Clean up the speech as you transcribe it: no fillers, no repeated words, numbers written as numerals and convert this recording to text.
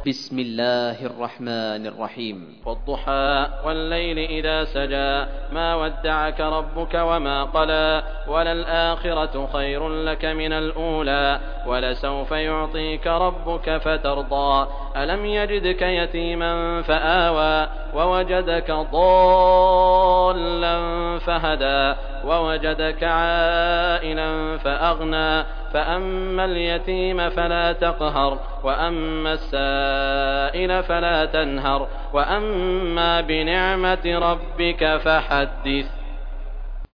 بسم الله الرحمن الرحيم. والضحى والليل إذا سجى ما ودعك ربك وما قلى وللآخرة خير لك من الأولى ولسوف يعطيك ربك فترضى ألم يجدك يتيما فآوى ووجدك ضالا فهدى ووجدك عائلا فأغنى فأما اليتيم فلا تقهر وأما السائل فلا تنهر وأما بنعمة ربك فحدث.